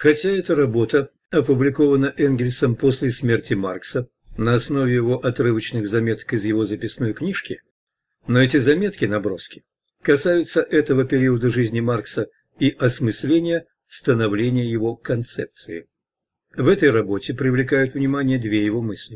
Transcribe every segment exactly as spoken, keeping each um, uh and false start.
Хотя эта работа опубликована Энгельсом после смерти Маркса на основе его отрывочных заметок из его записной книжки, но эти заметки-наброски касаются этого периода жизни Маркса и осмысления становления его концепции. В этой работе привлекают внимание две его мысли.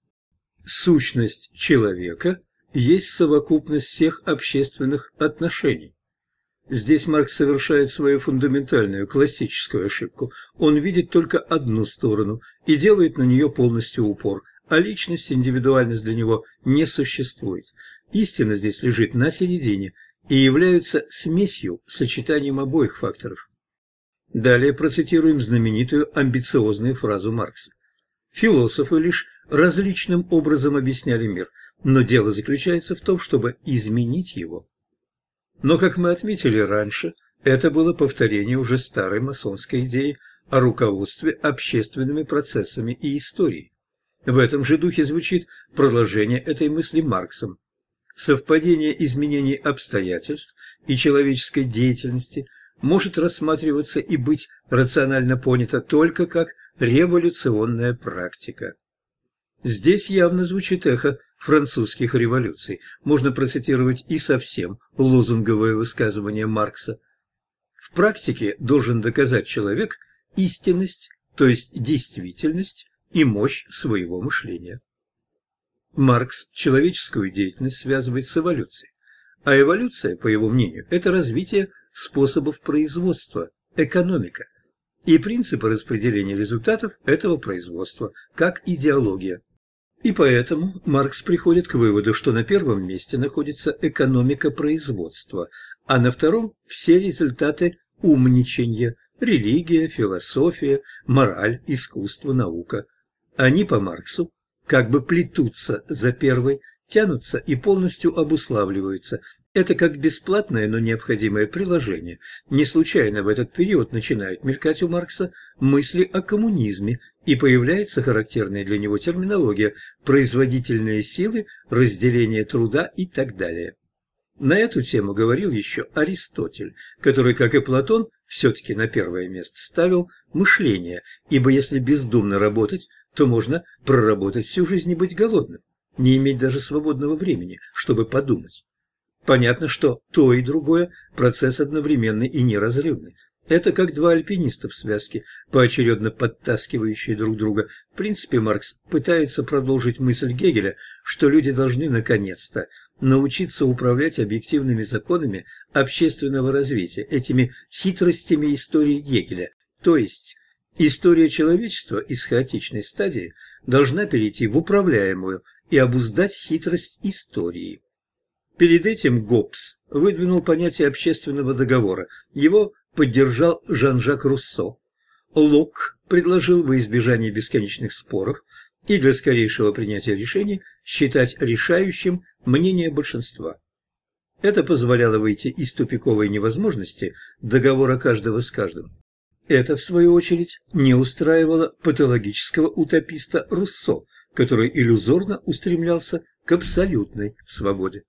Сущность человека есть совокупность всех общественных отношений. Здесь Маркс совершает свою фундаментальную классическую ошибку. Он видит только одну сторону и делает на нее полностью упор, а личность, индивидуальность для него не существует. Истина здесь лежит на середине и является смесью, сочетанием обоих факторов. Далее процитируем знаменитую амбициозную фразу Маркса. Философы лишь различным образом объясняли мир, но дело заключается в том, чтобы изменить его. Но, как мы отметили раньше, это было повторение уже старой масонской идеи о руководстве общественными процессами и историей. В этом же духе звучит продолжение этой мысли Марксом. Совпадение изменений обстоятельств и человеческой деятельности может рассматриваться и быть рационально понято только как революционная практика. Здесь явно звучит эхо французских революций. Можно процитировать и совсем лозунговое высказывание Маркса. В практике должен доказать человек истинность, то есть действительность и мощь своего мышления. Маркс человеческую деятельность связывает с эволюцией, а эволюция, по его мнению, это развитие способов производства, экономика, и принципы распределения результатов этого производства, как идеология. И поэтому Маркс приходит к выводу, что на первом месте находится экономика производства, а на втором – все результаты умничанья, религия, философия, мораль, искусство, наука. Они по Марксу как бы плетутся за первой, тянутся и полностью обуславливаются. Это как бесплатное, но необходимое приложение. Не случайно в этот период начинают мелькать у Маркса мысли о коммунизме, и появляется характерная для него терминология «производительные силы», «разделение труда» и так далее. На эту тему говорил еще Аристотель, который, как и Платон, все-таки на первое место ставил мышление, ибо если бездумно работать, то можно проработать всю жизнь и быть голодным, не иметь даже свободного времени, чтобы подумать. Понятно, что то и другое – процесс одновременный и неразрывный. Это как два альпиниста в связке, поочередно подтаскивающие друг друга. В принципе, Маркс пытается продолжить мысль Гегеля, что люди должны, наконец-то, научиться управлять объективными законами общественного развития, этими хитростями истории Гегеля. То есть, история человечества из хаотичной стадии должна перейти в управляемую и обуздать хитрость истории. Перед этим Гоббс выдвинул понятие общественного договора. Его поддержал Жан-Жак Руссо. Локк предложил во избежание бесконечных споров и для скорейшего принятия решений считать решающим мнение большинства. Это позволяло выйти из тупиковой невозможности договора каждого с каждым. Это, в свою очередь, не устраивало патологического утописта Руссо, который иллюзорно устремлялся к абсолютной свободе.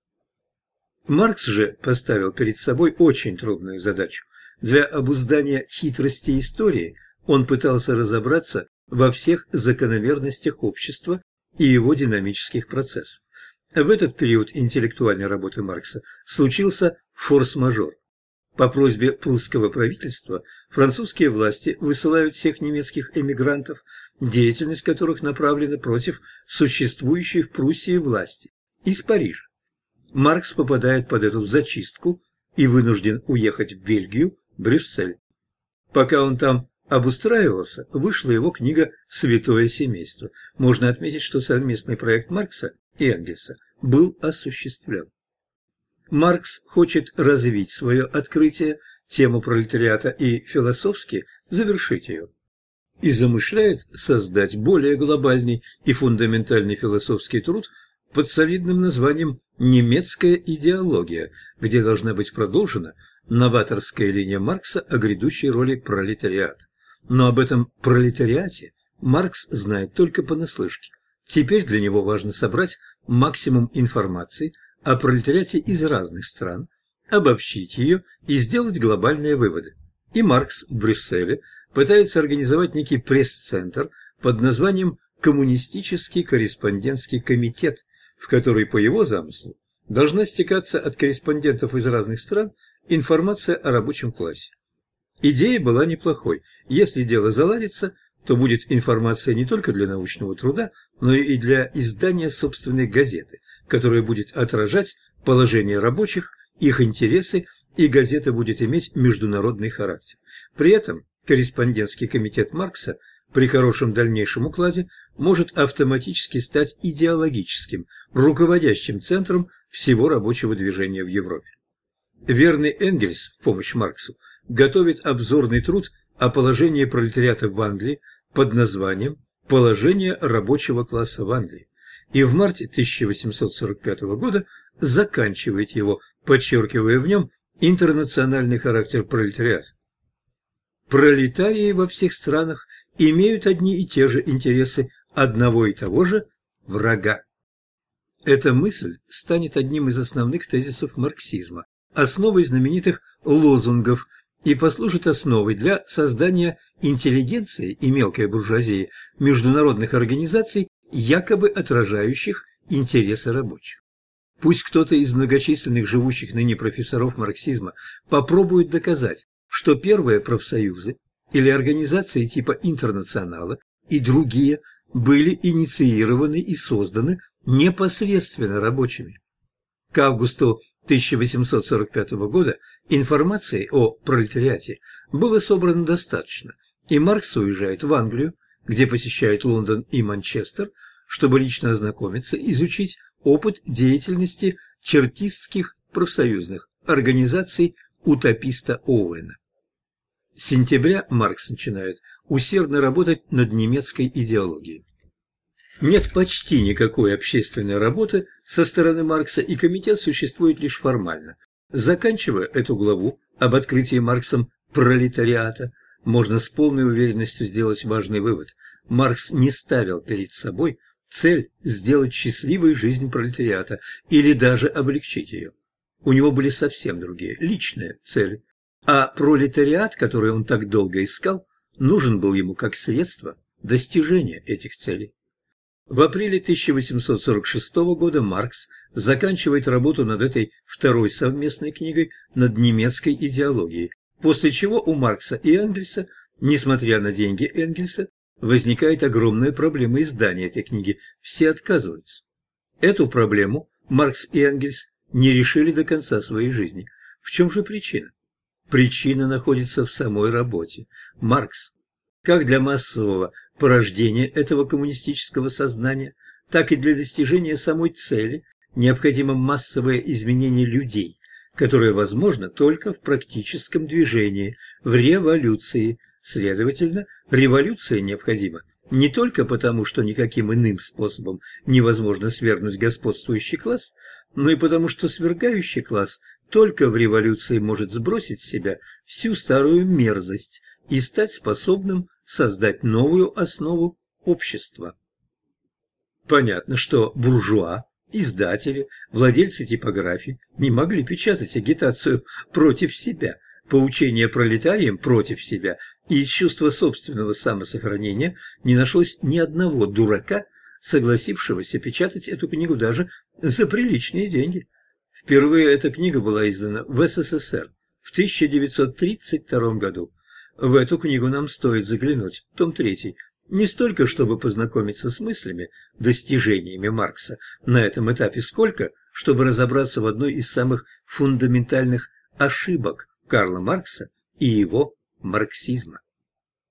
Маркс же поставил перед собой очень трудную задачу. Для обуздания хитрости истории он пытался разобраться во всех закономерностях общества и его динамических процессов. В этот период интеллектуальной работы Маркса случился форс-мажор. По просьбе прусского правительства французские власти высылают всех немецких эмигрантов, деятельность которых направлена против существующей в Пруссии власти, из Парижа. Маркс попадает под эту зачистку и вынужден уехать в Бельгию, Брюссель. Пока он там обустраивался, вышла его книга «Святое семейство». Можно отметить, что совместный проект Маркса и Энгельса был осуществлен. Маркс хочет развить свое открытие, тему пролетариата, и философски завершить ее. И замышляет создать более глобальный и фундаментальный философский труд под солидным названием «Немецкая идеология», где должна быть продолжена новаторская линия Маркса о грядущей роли пролетариата. Но об этом пролетариате Маркс знает только понаслышке. Теперь для него важно собрать максимум информации о пролетариате из разных стран, обобщить ее и сделать глобальные выводы. И Маркс в Брюсселе пытается организовать некий пресс-центр под названием «Коммунистический корреспондентский комитет», в который, по его замыслу, должна стекаться от корреспондентов из разных стран информация о рабочем классе. Идея была неплохой. Если дело заладится, то будет информация не только для научного труда, но и для издания собственной газеты, которая будет отражать положение рабочих, их интересы, и газета будет иметь международный характер. При этом корреспондентский комитет Маркса при хорошем дальнейшем укладе может автоматически стать идеологическим, руководящим центром всего рабочего движения в Европе. Верный Энгельс в помощь Марксу готовит обзорный труд о положении пролетариата в Англии под названием «Положение рабочего класса в Англии», и в марте тысяча восемьсот сорок пятого года заканчивает его, подчеркивая в нем интернациональный характер пролетариата. Пролетарии во всех странах имеют одни и те же интересы одного и того же врага. Эта мысль станет одним из основных тезисов марксизма, основой знаменитых лозунгов, и послужит основой для создания интеллигенции и мелкой буржуазии международных организаций, якобы отражающих интересы рабочих. Пусть кто-то из многочисленных живущих ныне профессоров марксизма попробует доказать, что первые профсоюзы или организации типа Интернационала и другие были инициированы и созданы непосредственно рабочими. К августу тысяча восемьсот сорок пятого года информации о пролетариате было собрано достаточно, и Маркс уезжает в Англию, где посещает Лондон и Манчестер, чтобы лично ознакомиться, изучить опыт деятельности чертистских профсоюзных организаций утописта Оуэна. С сентября Маркс начинает усердно работать над немецкой идеологией. Нет почти никакой общественной работы со стороны Маркса, и комитет существует лишь формально. Заканчивая эту главу об открытии Марксом пролетариата, можно с полной уверенностью сделать важный вывод. Маркс не ставил перед собой цель сделать счастливой жизнь пролетариата или даже облегчить ее. У него были совсем другие, личные цели. А пролетариат, который он так долго искал, нужен был ему как средство достижения этих целей. В апреле тысяча восемьсот сорок шестого года Маркс заканчивает работу над этой второй совместной книгой над немецкой идеологией, после чего у Маркса и Энгельса, несмотря на деньги Энгельса, возникает огромная проблема издания этой книги. Все отказываются. Эту проблему Маркс и Энгельс не решили до конца своей жизни. В чем же причина? Причина находится в самой работе. Маркс, как для массового порождения этого коммунистического сознания, так и для достижения самой цели, необходимо массовое изменение людей, которое возможно только в практическом движении, в революции. Следовательно, революция необходима не только потому, что никаким иным способом невозможно свергнуть господствующий класс, но и потому, что свергающий класс только в революции может сбросить с себя всю старую мерзость и стать способным создать новую основу общества. Понятно, что буржуа, издатели, владельцы типографий не могли печатать агитацию против себя, поучение пролетариям против себя, и из чувства собственного самосохранения не нашлось ни одного дурака, согласившегося печатать эту книгу даже за приличные деньги. Впервые эта книга была издана в СССР в тысяча девятьсот тридцать втором году. В эту книгу нам стоит заглянуть, том третий, не столько чтобы познакомиться с мыслями, достижениями Маркса на этом этапе, сколько чтобы разобраться в одной из самых фундаментальных ошибок Карла Маркса и его марксизма.